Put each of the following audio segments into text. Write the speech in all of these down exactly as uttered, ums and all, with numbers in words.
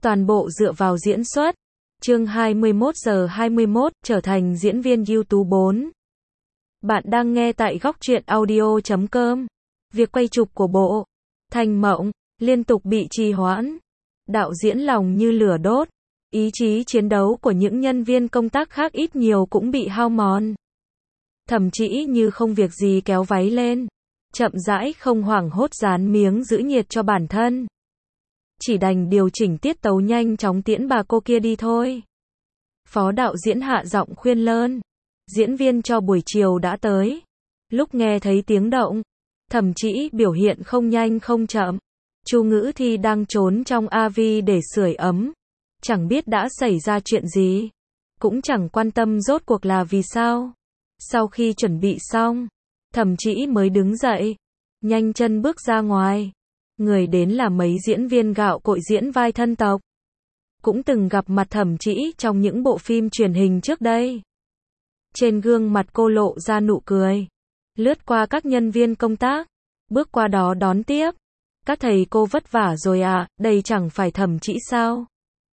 toàn bộ dựa vào diễn xuất. Chương hai mươi mốt giờ hai mươi mốt, trở thành diễn viên YouTube bốn. Bạn đang nghe tại góc truyện audio chấm com. Việc quay chụp của bộ Thành Mộng liên tục bị trì hoãn. Đạo diễn lòng như lửa đốt. Ý chí chiến đấu của những nhân viên công tác khác ít nhiều cũng bị hao mòn. Thậm chí như không việc gì kéo váy lên, chậm rãi không hoảng hốt dán miếng giữ nhiệt cho bản thân. Chỉ đành điều chỉnh tiết tấu nhanh chóng tiễn bà cô kia đi thôi. Phó đạo diễn hạ giọng khuyên lơn. Diễn viên cho buổi chiều đã tới. Lúc nghe thấy tiếng động, thậm chí biểu hiện không nhanh không chậm. Chu Ngữ Thi đang trốn trong a vê để sưởi ấm. Chẳng biết đã xảy ra chuyện gì. Cũng chẳng quan tâm rốt cuộc là vì sao. Sau khi chuẩn bị xong, thậm chí mới đứng dậy, nhanh chân bước ra ngoài. Người đến là mấy diễn viên gạo cội diễn vai thân tộc. Cũng từng gặp mặt thậm chí trong những bộ phim truyền hình trước đây. Trên gương mặt cô lộ ra nụ cười. Lướt qua các nhân viên công tác, bước qua đó đón tiếp. Các thầy cô vất vả rồi à, đây chẳng phải thậm chí sao?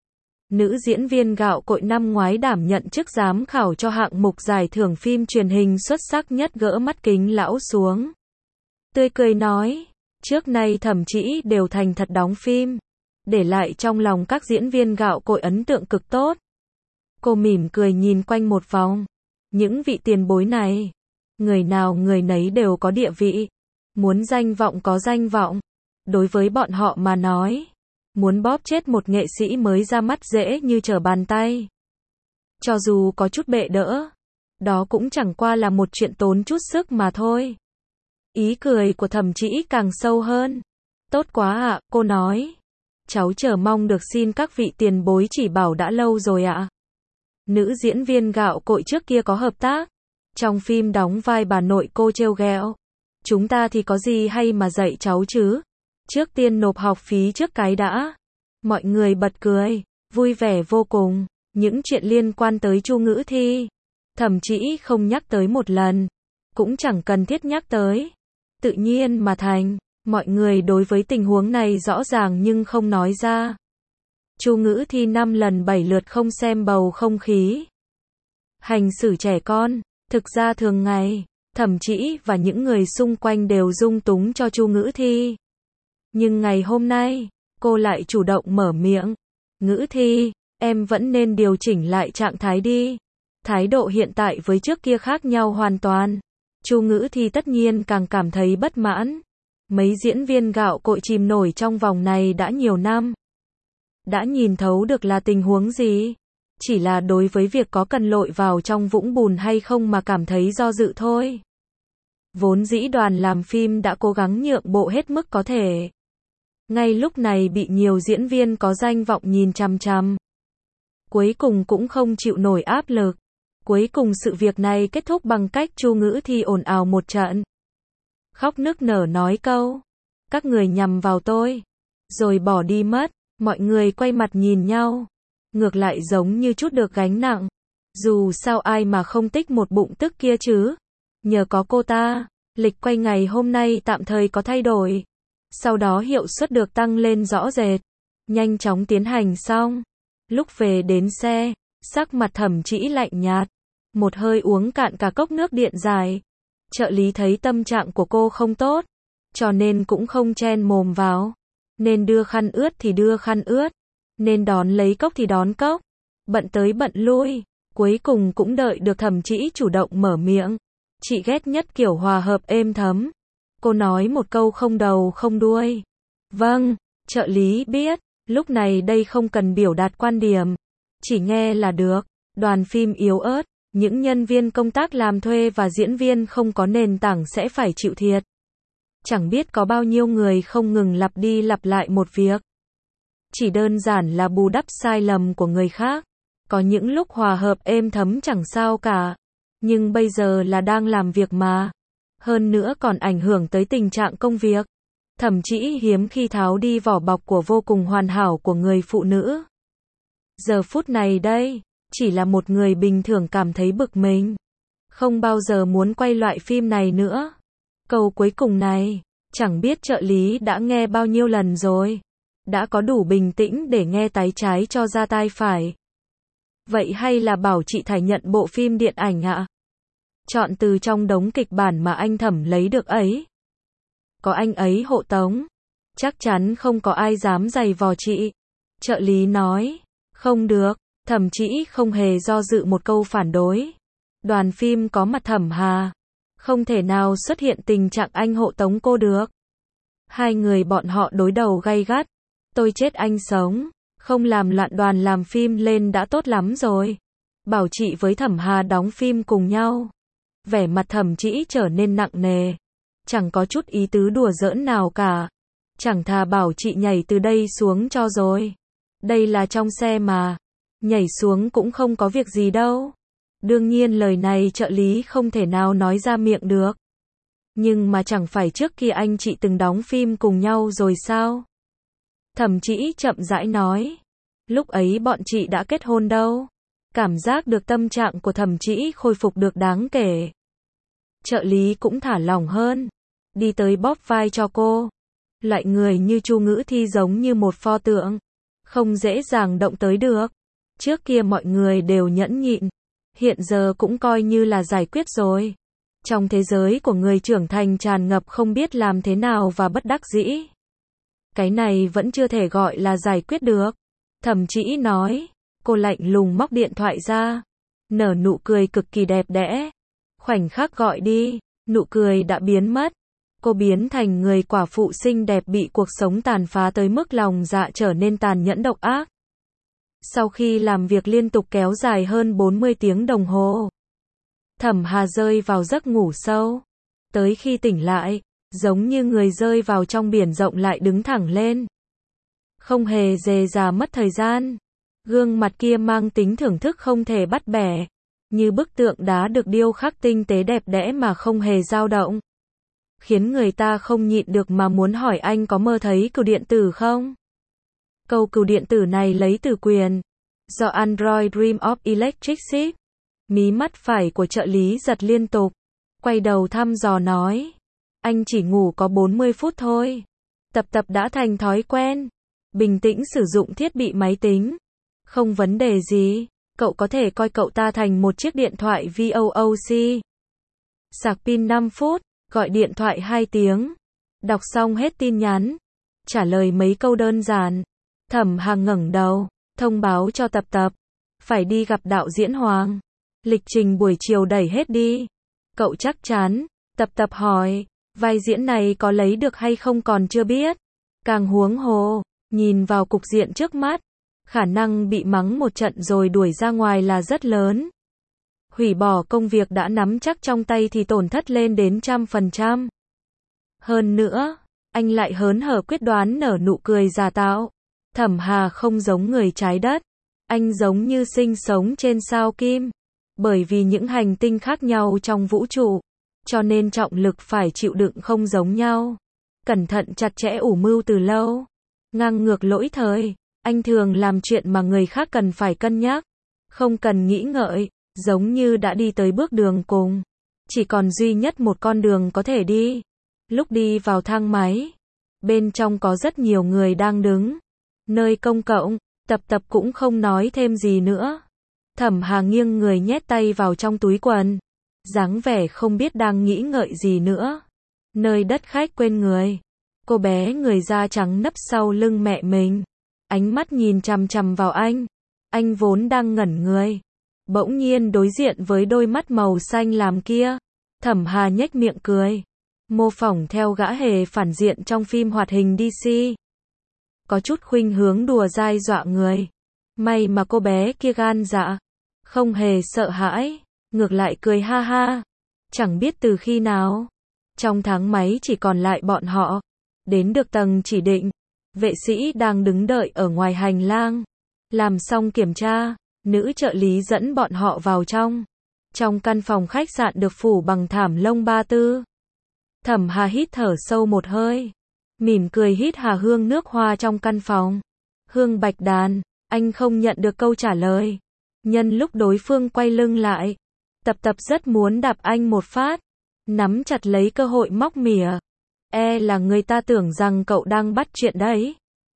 Nữ diễn viên gạo cội năm ngoái đảm nhận chức giám khảo cho hạng mục giải thưởng phim truyền hình xuất sắc nhất gỡ mắt kính lão xuống. Tươi cười nói, trước nay thậm chí đều thành thật đóng phim, để lại trong lòng các diễn viên gạo cội ấn tượng cực tốt. Cô mỉm cười nhìn quanh một vòng. Những vị tiền bối này, người nào người nấy đều có địa vị. Muốn danh vọng có danh vọng. Đối với bọn họ mà nói, muốn bóp chết một nghệ sĩ mới ra mắt dễ như trở bàn tay. Cho dù có chút bệ đỡ, đó cũng chẳng qua là một chuyện tốn chút sức mà thôi. Ý cười của thẩm chỉ càng sâu hơn. Tốt quá ạ, cô nói. Cháu chờ mong được xin các vị tiền bối chỉ bảo đã lâu rồi ạ. Nữ diễn viên gạo cội trước kia có hợp tác. Trong phim đóng vai bà nội cô trêu ghẹo. Chúng ta thì có gì hay mà dạy cháu chứ? Trước tiên nộp học phí trước cái đã. Mọi người bật cười, vui vẻ vô cùng. Những chuyện liên quan tới Chu Ngữ Thi, thậm chí không nhắc tới một lần. Cũng chẳng cần thiết nhắc tới. Tự nhiên mà thành. Mọi người đối với tình huống này rõ ràng nhưng không nói ra. Chu Ngữ Thi năm lần bảy lượt không xem bầu không khí. Hành xử trẻ con, thực ra thường ngày, thậm chí và những người xung quanh đều dung túng cho Chu Ngữ Thi. Nhưng ngày hôm nay, cô lại chủ động mở miệng. Ngữ Thi, em vẫn nên điều chỉnh lại trạng thái đi. Thái độ hiện tại với trước kia khác nhau hoàn toàn. Chu Ngữ Thi tất nhiên càng cảm thấy bất mãn. Mấy diễn viên gạo cội chìm nổi trong vòng này đã nhiều năm. Đã nhìn thấu được là tình huống gì. Chỉ là đối với việc có cần lội vào trong vũng bùn hay không mà cảm thấy do dự thôi. Vốn dĩ đoàn làm phim đã cố gắng nhượng bộ hết mức có thể. Ngay lúc này bị nhiều diễn viên có danh vọng nhìn chằm chằm. Cuối cùng cũng không chịu nổi áp lực. Cuối cùng sự việc này kết thúc bằng cách Chu Ngữ Thi ồn ào một trận. Khóc nức nở nói câu. Các người nhằm vào tôi. Rồi bỏ đi mất. Mọi người quay mặt nhìn nhau. Ngược lại giống như chút được gánh nặng. Dù sao ai mà không tích một bụng tức kia chứ. Nhờ có cô ta, lịch quay ngày hôm nay tạm thời có thay đổi. Sau đó hiệu suất được tăng lên rõ rệt. Nhanh chóng tiến hành xong. Lúc về đến xe, sắc mặt thẩm chỉ lạnh nhạt. Một hơi uống cạn cả cốc nước điện dài. Trợ lý thấy tâm trạng của cô không tốt. Cho nên cũng không chen mồm vào. Nên đưa khăn ướt thì đưa khăn ướt. Nên đón lấy cốc thì đón cốc. Bận tới bận lui. Cuối cùng cũng đợi được thẩm chỉ chủ động mở miệng. Chị ghét nhất kiểu hòa hợp êm thấm. Cô nói một câu không đầu không đuôi. Vâng, trợ lý biết. Lúc này đây không cần biểu đạt quan điểm. Chỉ nghe là được. Đoàn phim yếu ớt. Những nhân viên công tác làm thuê và diễn viên không có nền tảng sẽ phải chịu thiệt. Chẳng biết có bao nhiêu người không ngừng lặp đi lặp lại một việc. Chỉ đơn giản là bù đắp sai lầm của người khác. Có những lúc hòa hợp êm thấm chẳng sao cả. Nhưng bây giờ là đang làm việc mà. Hơn nữa còn ảnh hưởng tới tình trạng công việc. Thậm chí hiếm khi tháo đi vỏ bọc của vô cùng hoàn hảo của người phụ nữ. Giờ phút này đây, chỉ là một người bình thường cảm thấy bực mình. Không bao giờ muốn quay loại phim này nữa. Câu cuối cùng này, chẳng biết trợ lý đã nghe bao nhiêu lần rồi. đã có đủ bình tĩnh để nghe táy trái cho ra tai phải. Vậy hay là bảo chị Thải nhận bộ phim điện ảnh ạ? Chọn từ trong đống kịch bản mà anh Thẩm lấy được ấy. Có anh ấy hộ tống. Chắc chắn không có ai dám giày vò chị. Trợ lý nói. Không được. Thẩm Chỉ không hề do dự một câu phản đối. Đoàn phim có mặt Thẩm Hà. Không thể nào xuất hiện tình trạng anh hộ tống cô được. Hai người bọn họ đối đầu gay gắt. Tôi chết anh sống. Không làm loạn đoàn làm phim lên đã tốt lắm rồi. Bảo chị với Thẩm Hà đóng phim cùng nhau. Vẻ mặt Thẩm Chỉ trở nên nặng nề. Chẳng có chút ý tứ đùa giỡn nào cả. Chẳng thà bảo chị nhảy từ đây xuống cho rồi. Đây là trong xe mà. Nhảy xuống cũng không có việc gì đâu. Đương nhiên lời này trợ lý không thể nào nói ra miệng được. Nhưng mà chẳng phải trước kia anh chị từng đóng phim cùng nhau rồi sao? Thẩm Chỉ chậm rãi nói. Lúc ấy bọn chị đã kết hôn đâu. Cảm giác được tâm trạng của Thẩm Chỉ khôi phục được đáng kể. Trợ lý cũng thả lỏng hơn. Đi tới bóp vai cho cô. Loại người như Chu Ngữ Thi giống như một pho tượng. Không dễ dàng động tới được. Trước kia mọi người đều nhẫn nhịn. Hiện giờ cũng coi như là giải quyết rồi. Trong thế giới của người trưởng thành tràn ngập không biết làm thế nào và bất đắc dĩ. Cái này vẫn chưa thể gọi là giải quyết được. Thẩm Chỉ nói. Cô lạnh lùng móc điện thoại ra. Nở nụ cười cực kỳ đẹp đẽ. Khoảnh khắc gọi đi. Nụ cười đã biến mất. Cô biến thành người quả phụ xinh đẹp bị cuộc sống tàn phá tới mức lòng dạ trở nên tàn nhẫn độc ác. Sau khi làm việc liên tục kéo dài hơn bốn mươi tiếng đồng hồ, Thẩm Hà rơi vào giấc ngủ sâu. Tới khi tỉnh lại, giống như người rơi vào trong biển rộng lại đứng thẳng lên. Không hề dề dà mất thời gian. Gương mặt kia mang tính thưởng thức không thể bắt bẻ. Như bức tượng đá được điêu khắc tinh tế đẹp đẽ mà không hề dao động. Khiến người ta không nhịn được mà muốn hỏi anh có mơ thấy cừu điện tử không? Câu cừu điện tử này lấy từ quyền. Do Android Dream of Electric Sheep. Mí mắt phải của trợ lý giật liên tục. Quay đầu thăm dò nói. Anh chỉ ngủ có bốn mươi phút thôi. Tập tập đã thành thói quen. Bình tĩnh sử dụng thiết bị máy tính. Không vấn đề gì. Cậu có thể coi cậu ta thành một chiếc điện thoại VooC. Sạc pin năm phút. Gọi điện thoại hai tiếng. Đọc xong hết tin nhắn. Trả lời mấy câu đơn giản. Thẩm Hà ngẩng đầu. Thông báo cho Tập Tập. Phải đi gặp đạo diễn Hoàng. Lịch trình buổi chiều đẩy hết đi. Cậu chắc chắn. Tập Tập hỏi. Vai diễn này có lấy được hay không còn chưa biết. Càng huống hồ. Nhìn vào cục diện trước mắt. Khả năng bị mắng một trận rồi đuổi ra ngoài là rất lớn. Hủy bỏ công việc đã nắm chắc trong tay thì tổn thất lên đến trăm phần trăm. Hơn nữa, anh lại hớn hở quyết đoán nở nụ cười giả tạo. Thẩm Hà không giống người trái đất. Anh giống như sinh sống trên sao Kim. Bởi vì những hành tinh khác nhau trong vũ trụ. Cho nên trọng lực phải chịu đựng không giống nhau. Cẩn thận chặt chẽ ủ mưu từ lâu. Ngang ngược lỗi thời. Anh thường làm chuyện mà người khác cần phải cân nhắc. Không cần nghĩ ngợi. Giống như đã đi tới bước đường cùng. Chỉ còn duy nhất một con đường có thể đi. Lúc đi vào thang máy. Bên trong có rất nhiều người đang đứng. Nơi công cộng. Tập Tập cũng không nói thêm gì nữa. Thẩm Hà nghiêng người nhét tay vào trong túi quần. Dáng vẻ không biết đang nghĩ ngợi gì nữa. Nơi đất khách quên người. Cô bé người da trắng nấp sau lưng mẹ mình. Ánh mắt nhìn chằm chằm vào anh. Anh vốn đang ngẩn người. Bỗng nhiên đối diện với đôi mắt màu xanh lam kia. Thẩm Hà nhếch miệng cười. Mô phỏng theo gã hề phản diện trong phim hoạt hình đê xê. Có chút khuynh hướng đùa dai dọa người. May mà cô bé kia gan dạ. Không hề sợ hãi. Ngược lại cười ha ha. Chẳng biết từ khi nào. Trong tháng máy chỉ còn lại bọn họ. Đến được tầng chỉ định. Vệ sĩ đang đứng đợi ở ngoài hành lang. Làm xong kiểm tra. Nữ trợ lý dẫn bọn họ vào trong. Trong căn phòng khách sạn được phủ bằng thảm lông ba tư. Thẩm Hà hít thở sâu một hơi. Mỉm cười hít hà hương nước hoa trong căn phòng. Hương bạch đàn. Anh không nhận được câu trả lời. Nhân lúc đối phương quay lưng lại. Tập Tập rất muốn đạp anh một phát. Nắm chặt lấy cơ hội móc mỉa. E là người ta tưởng rằng cậu đang bắt chuyện đấy.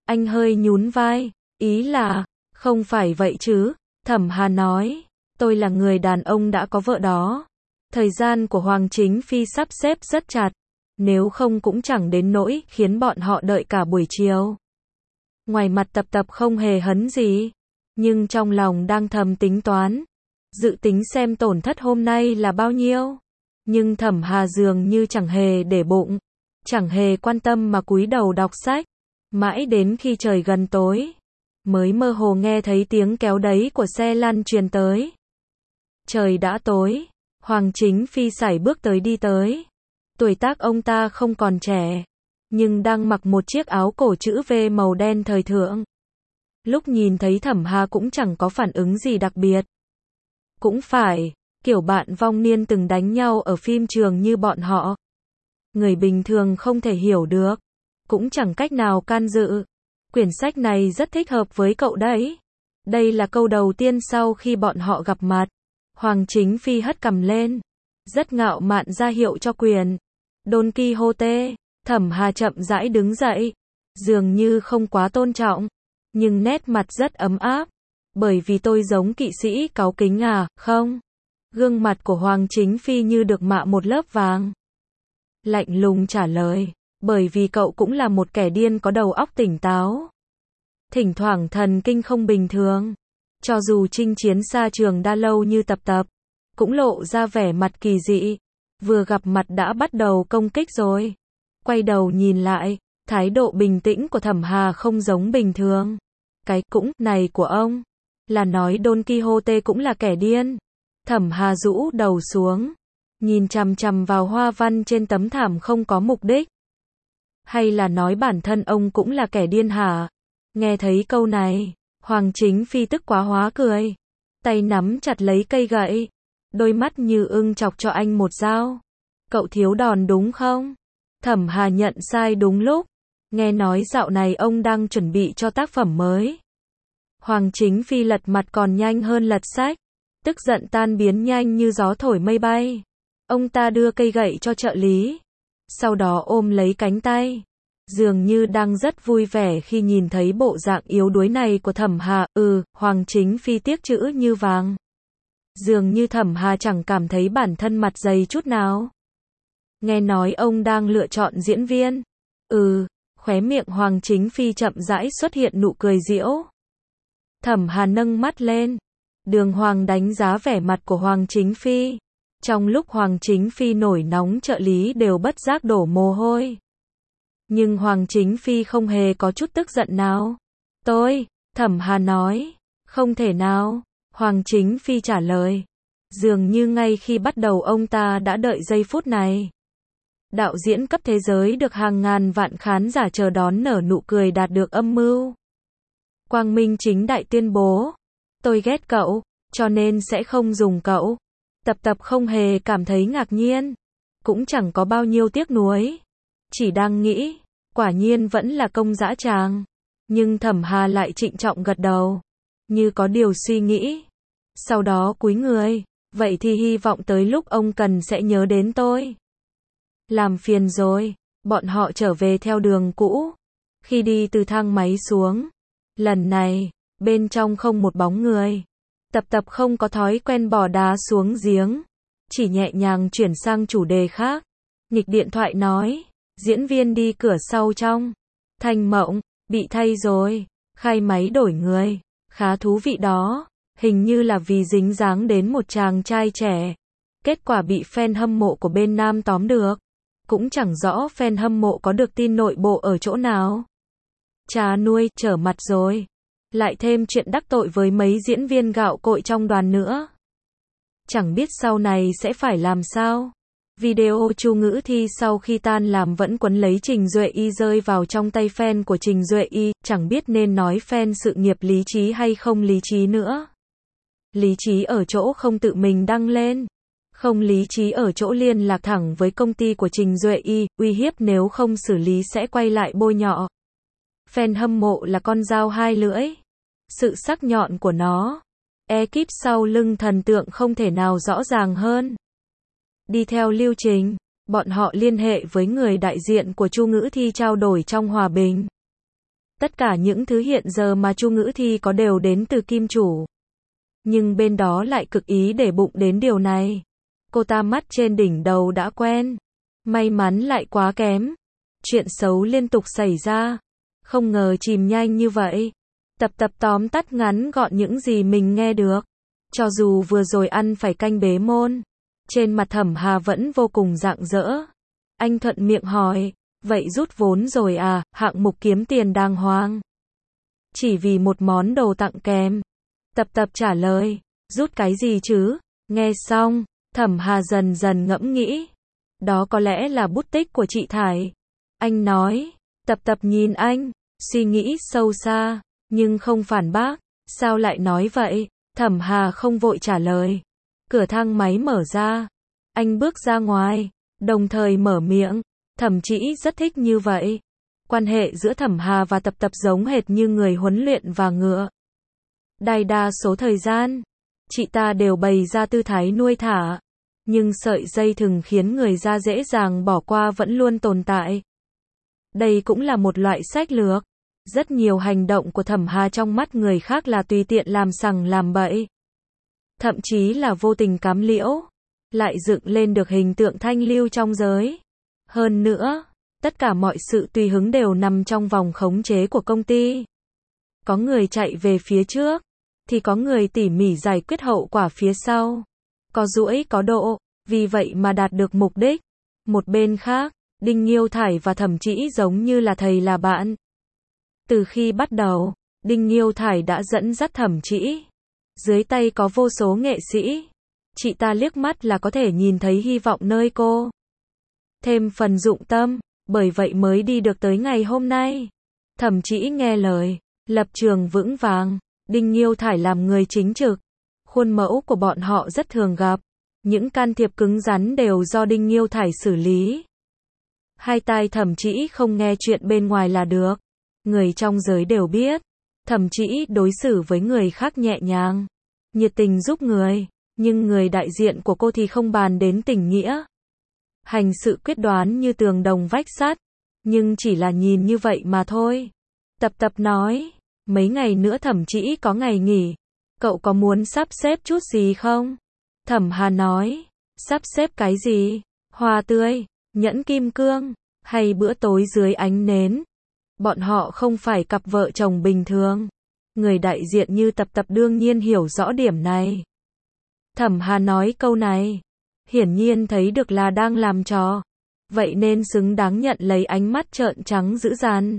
Anh hơi nhún vai, ý là, không phải vậy chứ, Thẩm Hà nói, tôi là người đàn ông đã có vợ đó. Thời gian của Hoàng Chính Phi sắp xếp rất chặt, nếu không cũng chẳng đến nỗi khiến bọn họ đợi cả buổi chiều. Ngoài mặt Tập Tập không hề hấn gì, nhưng trong lòng đang thầm tính toán, dự tính xem tổn thất hôm nay là bao nhiêu. Nhưng Thẩm Hà dường như chẳng hề để bụng, chẳng hề quan tâm mà cúi đầu đọc sách, mãi đến khi trời gần tối, mới mơ hồ nghe thấy tiếng kéo đấy của xe lăn truyền tới. Trời đã tối, Hoàng Chính Phi sải bước tới đi tới. Tuổi tác ông ta không còn trẻ, nhưng đang mặc một chiếc áo cổ chữ V màu đen thời thượng. Lúc nhìn thấy Thẩm Hà cũng chẳng có phản ứng gì đặc biệt. Cũng phải, kiểu bạn vong niên từng đánh nhau ở phim trường như bọn họ. Người bình thường không thể hiểu được, cũng chẳng cách nào can dự. Quyển sách này rất thích hợp với cậu đấy. Đây là câu đầu tiên sau khi bọn họ gặp mặt. Hoàng Chính Phi hất cằm lên, rất ngạo mạn ra hiệu cho quyền. Don Quixote. Thẩm Hà chậm rãi đứng dậy, dường như không quá tôn trọng, nhưng nét mặt rất ấm áp. Bởi vì tôi giống kỵ sĩ cáu kính à, không? Gương mặt của Hoàng Chính Phi như được mạ một lớp vàng. Lạnh lùng trả lời, bởi vì cậu cũng là một kẻ điên có đầu óc tỉnh táo. Thỉnh thoảng thần kinh không bình thường. Cho dù chinh chiến xa trường đa lâu như Tập Tập, cũng lộ ra vẻ mặt kỳ dị. Vừa gặp mặt đã bắt đầu công kích rồi. Quay đầu nhìn lại, thái độ bình tĩnh của Thẩm Hà không giống bình thường. Cái cũng này của ông, là nói Don Quixote cũng là kẻ điên. Thẩm Hà rũ đầu xuống, nhìn chằm chằm vào hoa văn trên tấm thảm không có mục đích. Hay là nói bản thân ông cũng là kẻ điên hả? Nghe thấy câu này, Hoàng Chính Phi tức quá hóa cười. Tay nắm chặt lấy cây gậy, đôi mắt như ưng chọc cho anh một dao. Cậu thiếu đòn đúng không? Thẩm Hà nhận sai đúng lúc. Nghe nói dạo này ông đang chuẩn bị cho tác phẩm mới. Hoàng Chính Phi lật mặt còn nhanh hơn lật sách. Tức giận tan biến nhanh như gió thổi mây bay. Ông ta đưa cây gậy cho trợ lý, sau đó ôm lấy cánh tay, dường như đang rất vui vẻ khi nhìn thấy bộ dạng yếu đuối này của Thẩm Hà. Ừ, Hoàng Chính Phi tiếc chữ như vàng. Dường như Thẩm Hà chẳng cảm thấy bản thân mặt dày chút nào. Nghe nói ông đang lựa chọn diễn viên. Ừ, khóe miệng Hoàng Chính Phi chậm rãi xuất hiện nụ cười giễu. Thẩm Hà nâng mắt lên, đường hoàng đánh giá vẻ mặt của Hoàng Chính Phi. Trong lúc Hoàng Chính Phi nổi nóng, trợ lý đều bất giác đổ mồ hôi. Nhưng Hoàng Chính Phi không hề có chút tức giận nào. Tôi, Thẩm Hà nói, không thể nào. Hoàng Chính Phi trả lời, dường như ngay khi bắt đầu ông ta đã đợi giây phút này. Đạo diễn cấp thế giới được hàng ngàn vạn khán giả chờ đón nở nụ cười đạt được âm mưu. Quang minh chính đại tuyên bố, tôi ghét cậu, cho nên sẽ không dùng cậu. Tập Tập không hề cảm thấy ngạc nhiên, cũng chẳng có bao nhiêu tiếc nuối. Chỉ đang nghĩ, quả nhiên vẫn là công dã tràng. Nhưng Thẩm Hà lại trịnh trọng gật đầu, như có điều suy nghĩ. Sau đó cúi người, vậy thì hy vọng tới lúc ông cần sẽ nhớ đến tôi. Làm phiền rồi. Bọn họ trở về theo đường cũ. Khi đi từ thang máy xuống, lần này, bên trong không một bóng người. Tập Tập không có thói quen bỏ đá xuống giếng, chỉ nhẹ nhàng chuyển sang chủ đề khác. Nghịch điện thoại nói, diễn viên đi cửa sau trong. Thanh Mộng, bị thay rồi, khai máy đổi người, khá thú vị đó, hình như là vì dính dáng đến một chàng trai trẻ. Kết quả bị fan hâm mộ của bên nam tóm được. Cũng chẳng rõ fan hâm mộ có được tin nội bộ ở chỗ nào. Cha nuôi, trở mặt rồi. Lại thêm chuyện đắc tội với mấy diễn viên gạo cội trong đoàn nữa. Chẳng biết sau này sẽ phải làm sao. Video Chu Ngữ Thi sau khi tan làm vẫn quấn lấy Trình Duệ Y rơi vào trong tay fan của Trình Duệ Y, chẳng biết nên nói fan sự nghiệp lý trí hay không lý trí nữa. Lý trí ở chỗ không tự mình đăng lên. Không lý trí ở chỗ liên lạc thẳng với công ty của Trình Duệ Y, uy hiếp nếu không xử lý sẽ quay lại bôi nhọ. Fan hâm mộ là con dao hai lưỡi. Sự sắc nhọn của nó. Ekip sau lưng thần tượng không thể nào rõ ràng hơn. Đi theo lưu trình, bọn họ liên hệ với người đại diện của Chu Ngữ Thi trao đổi trong hòa bình. Tất cả những thứ hiện giờ mà Chu Ngữ Thi có đều đến từ kim chủ. Nhưng bên đó lại cực ý để bụng đến điều này. Cô ta mắt trên đỉnh đầu đã quen. May mắn lại quá kém. Chuyện xấu liên tục xảy ra. Không ngờ chìm nhanh như vậy. Tập tập tóm tắt ngắn gọn những gì mình nghe được. Cho dù vừa rồi ăn phải canh bế môn. Trên mặt Thẩm Hà vẫn vô cùng rạng rỡ. Anh thuận miệng hỏi. Vậy rút vốn rồi à, hạng mục kiếm tiền đàng hoàng. Chỉ vì một món đồ tặng kèm. Tập tập trả lời. Rút cái gì chứ? Nghe xong, Thẩm Hà dần dần ngẫm nghĩ. Đó có lẽ là bút tích của chị Thải. Anh nói. Tập tập nhìn anh, suy nghĩ sâu xa, nhưng không phản bác. Sao lại nói vậy? Thẩm Hà không vội trả lời. Cửa thang máy mở ra. Anh bước ra ngoài, đồng thời mở miệng. Thẩm Chỉ rất thích như vậy. Quan hệ giữa Thẩm Hà và Tập Tập giống hệt như người huấn luyện và ngựa. Đại đa số thời gian, chị ta đều bày ra tư thái nuôi thả. Nhưng sợi dây thừng khiến người ta dễ dàng bỏ qua vẫn luôn tồn tại. Đây cũng là một loại sách lược. Rất nhiều hành động của Thẩm Hà trong mắt người khác là tùy tiện làm sằng làm bậy. Thậm chí là vô tình cám liễu. Lại dựng lên được hình tượng thanh lưu trong giới. Hơn nữa, tất cả mọi sự tùy hứng đều nằm trong vòng khống chế của công ty. Có người chạy về phía trước, thì có người tỉ mỉ giải quyết hậu quả phía sau. Có duỗi có độ, vì vậy mà đạt được mục đích. Một bên khác, Đinh Nghiêu Thải và Thẩm Chỉ giống như là thầy là bạn. Từ khi bắt đầu, Đinh Nghiêu Thải đã dẫn dắt Thẩm Chỉ. Dưới tay có vô số nghệ sĩ. Chị ta liếc mắt là có thể nhìn thấy hy vọng nơi cô. Thêm phần dụng tâm, bởi vậy mới đi được tới ngày hôm nay. Thẩm Chỉ nghe lời, lập trường vững vàng. Đinh Nghiêu Thải làm người chính trực. Khuôn mẫu của bọn họ rất thường gặp. Những can thiệp cứng rắn đều do Đinh Nghiêu Thải xử lý. Hai tai Thẩm Chỉ không nghe chuyện bên ngoài là được. Người trong giới đều biết. Thẩm Chỉ đối xử với người khác nhẹ nhàng, nhiệt tình giúp người. Nhưng người đại diện của cô thì không bàn đến tình nghĩa. Hành sự quyết đoán như tường đồng vách sắt. Nhưng chỉ là nhìn như vậy mà thôi. Tập Tập nói. Mấy ngày nữa Thẩm Chỉ có ngày nghỉ. Cậu có muốn sắp xếp chút gì không? Thẩm Hà nói. Sắp xếp cái gì? Hoa tươi, nhẫn kim cương, hay bữa tối dưới ánh nến? Bọn họ không phải cặp vợ chồng bình thường. Người đại diện như Tập Tập đương nhiên hiểu rõ điểm này. Thẩm Hà nói câu này. Hiển nhiên thấy được là đang làm trò. Vậy nên xứng đáng nhận lấy ánh mắt trợn trắng dữ dằn.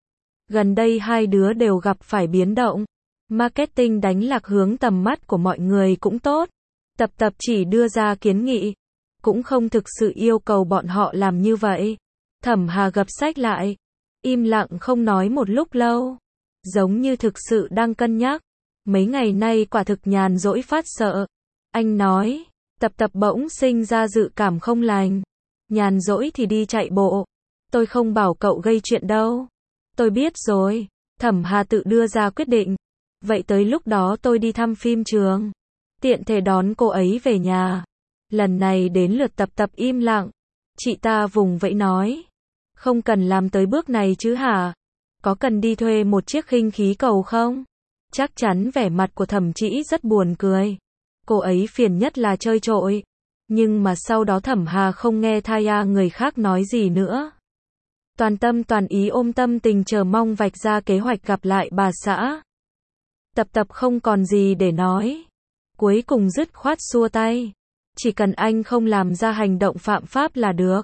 Gần đây hai đứa đều gặp phải biến động. Marketing đánh lạc hướng tầm mắt của mọi người cũng tốt. Tập Tập chỉ đưa ra kiến nghị. Cũng không thực sự yêu cầu bọn họ làm như vậy. Thẩm Hà gập sách lại. Im lặng không nói một lúc lâu. Giống như thực sự đang cân nhắc. Mấy ngày nay quả thực nhàn rỗi phát sợ. Anh nói. Tập Tập bỗng sinh ra dự cảm không lành. Nhàn rỗi thì đi chạy bộ. Tôi không bảo cậu gây chuyện đâu. Tôi biết rồi. Thẩm Hà tự đưa ra quyết định. Vậy tới lúc đó tôi đi thăm phim trường. Tiện thể đón cô ấy về nhà. Lần này đến lượt Tập Tập im lặng. Chị ta vùng vẫy nói. Không cần làm tới bước này chứ hả? Có cần đi thuê một chiếc khinh khí cầu không? Chắc chắn vẻ mặt của Thẩm Chỉ rất buồn cười. Cô ấy phiền nhất là chơi trội. Nhưng mà sau đó Thẩm Hà không nghe Thaya người khác nói gì nữa. Toàn tâm toàn ý ôm tâm tình chờ mong vạch ra kế hoạch gặp lại bà xã. Tập Tập không còn gì để nói. Cuối cùng dứt khoát xua tay. Chỉ cần anh không làm ra hành động phạm pháp là được.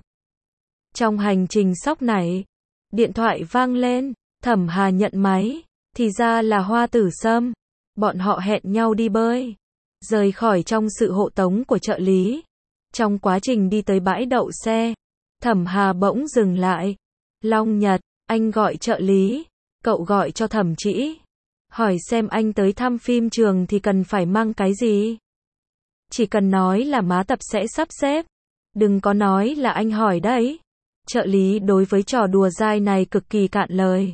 Trong hành trình sóc nảy, điện thoại vang lên. Thẩm Hà nhận máy. Thì ra là Hoa Tử Sâm. Bọn họ hẹn nhau đi bơi. Rời khỏi trong sự hộ tống của trợ lý. Trong quá trình đi tới bãi đậu xe, Thẩm Hà bỗng dừng lại. Long Nhật, anh gọi trợ lý. Cậu gọi cho Thẩm Chỉ. Hỏi xem anh tới thăm phim trường thì cần phải mang cái gì. Chỉ cần nói là má Tập sẽ sắp xếp. Đừng có nói là anh hỏi đấy. Trợ lý đối với trò đùa dai này cực kỳ cạn lời.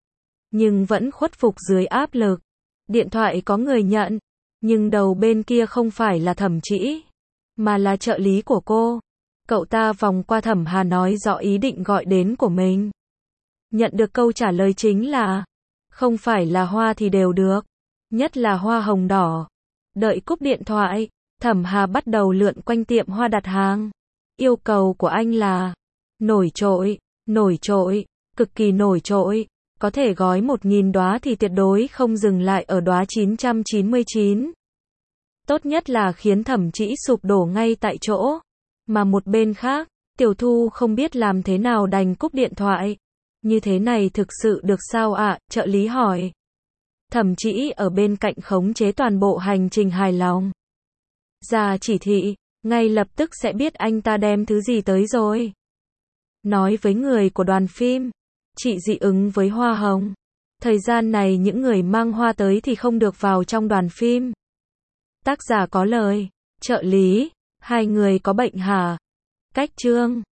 Nhưng vẫn khuất phục dưới áp lực. Điện thoại có người nhận. Nhưng đầu bên kia không phải là Thẩm Chỉ. Mà là trợ lý của cô. Cậu ta vòng qua Thẩm Hà nói rõ ý định gọi đến của mình. Nhận được câu trả lời chính là Không phải là hoa thì đều được. Nhất là hoa hồng đỏ. Đợi cúp điện thoại, Thẩm Hà bắt đầu lượn quanh tiệm hoa đặt hàng. Yêu cầu của anh là nổi trội, nổi trội, cực kỳ nổi trội. Có thể gói một nghìn đóa thì tuyệt đối không dừng lại ở đóa chín trăm chín mươi chín. Tốt nhất là khiến Thẩm Trĩ sụp đổ ngay tại chỗ. Mà một bên khác, Tiểu Thu không biết làm thế nào đành cúp điện thoại. Như thế này thực sự được sao ạ? Trợ lý hỏi. Thẩm Trĩ ở bên cạnh khống chế toàn bộ hành trình hài lòng. Ra chỉ thị, ngay lập tức sẽ biết anh ta đem thứ gì tới rồi. Nói với người của đoàn phim, chị dị ứng với hoa hồng. Thời gian này những người mang hoa tới thì không được vào trong đoàn phim. Tác giả có lời, trợ lý, hai người có bệnh hả? Cách chương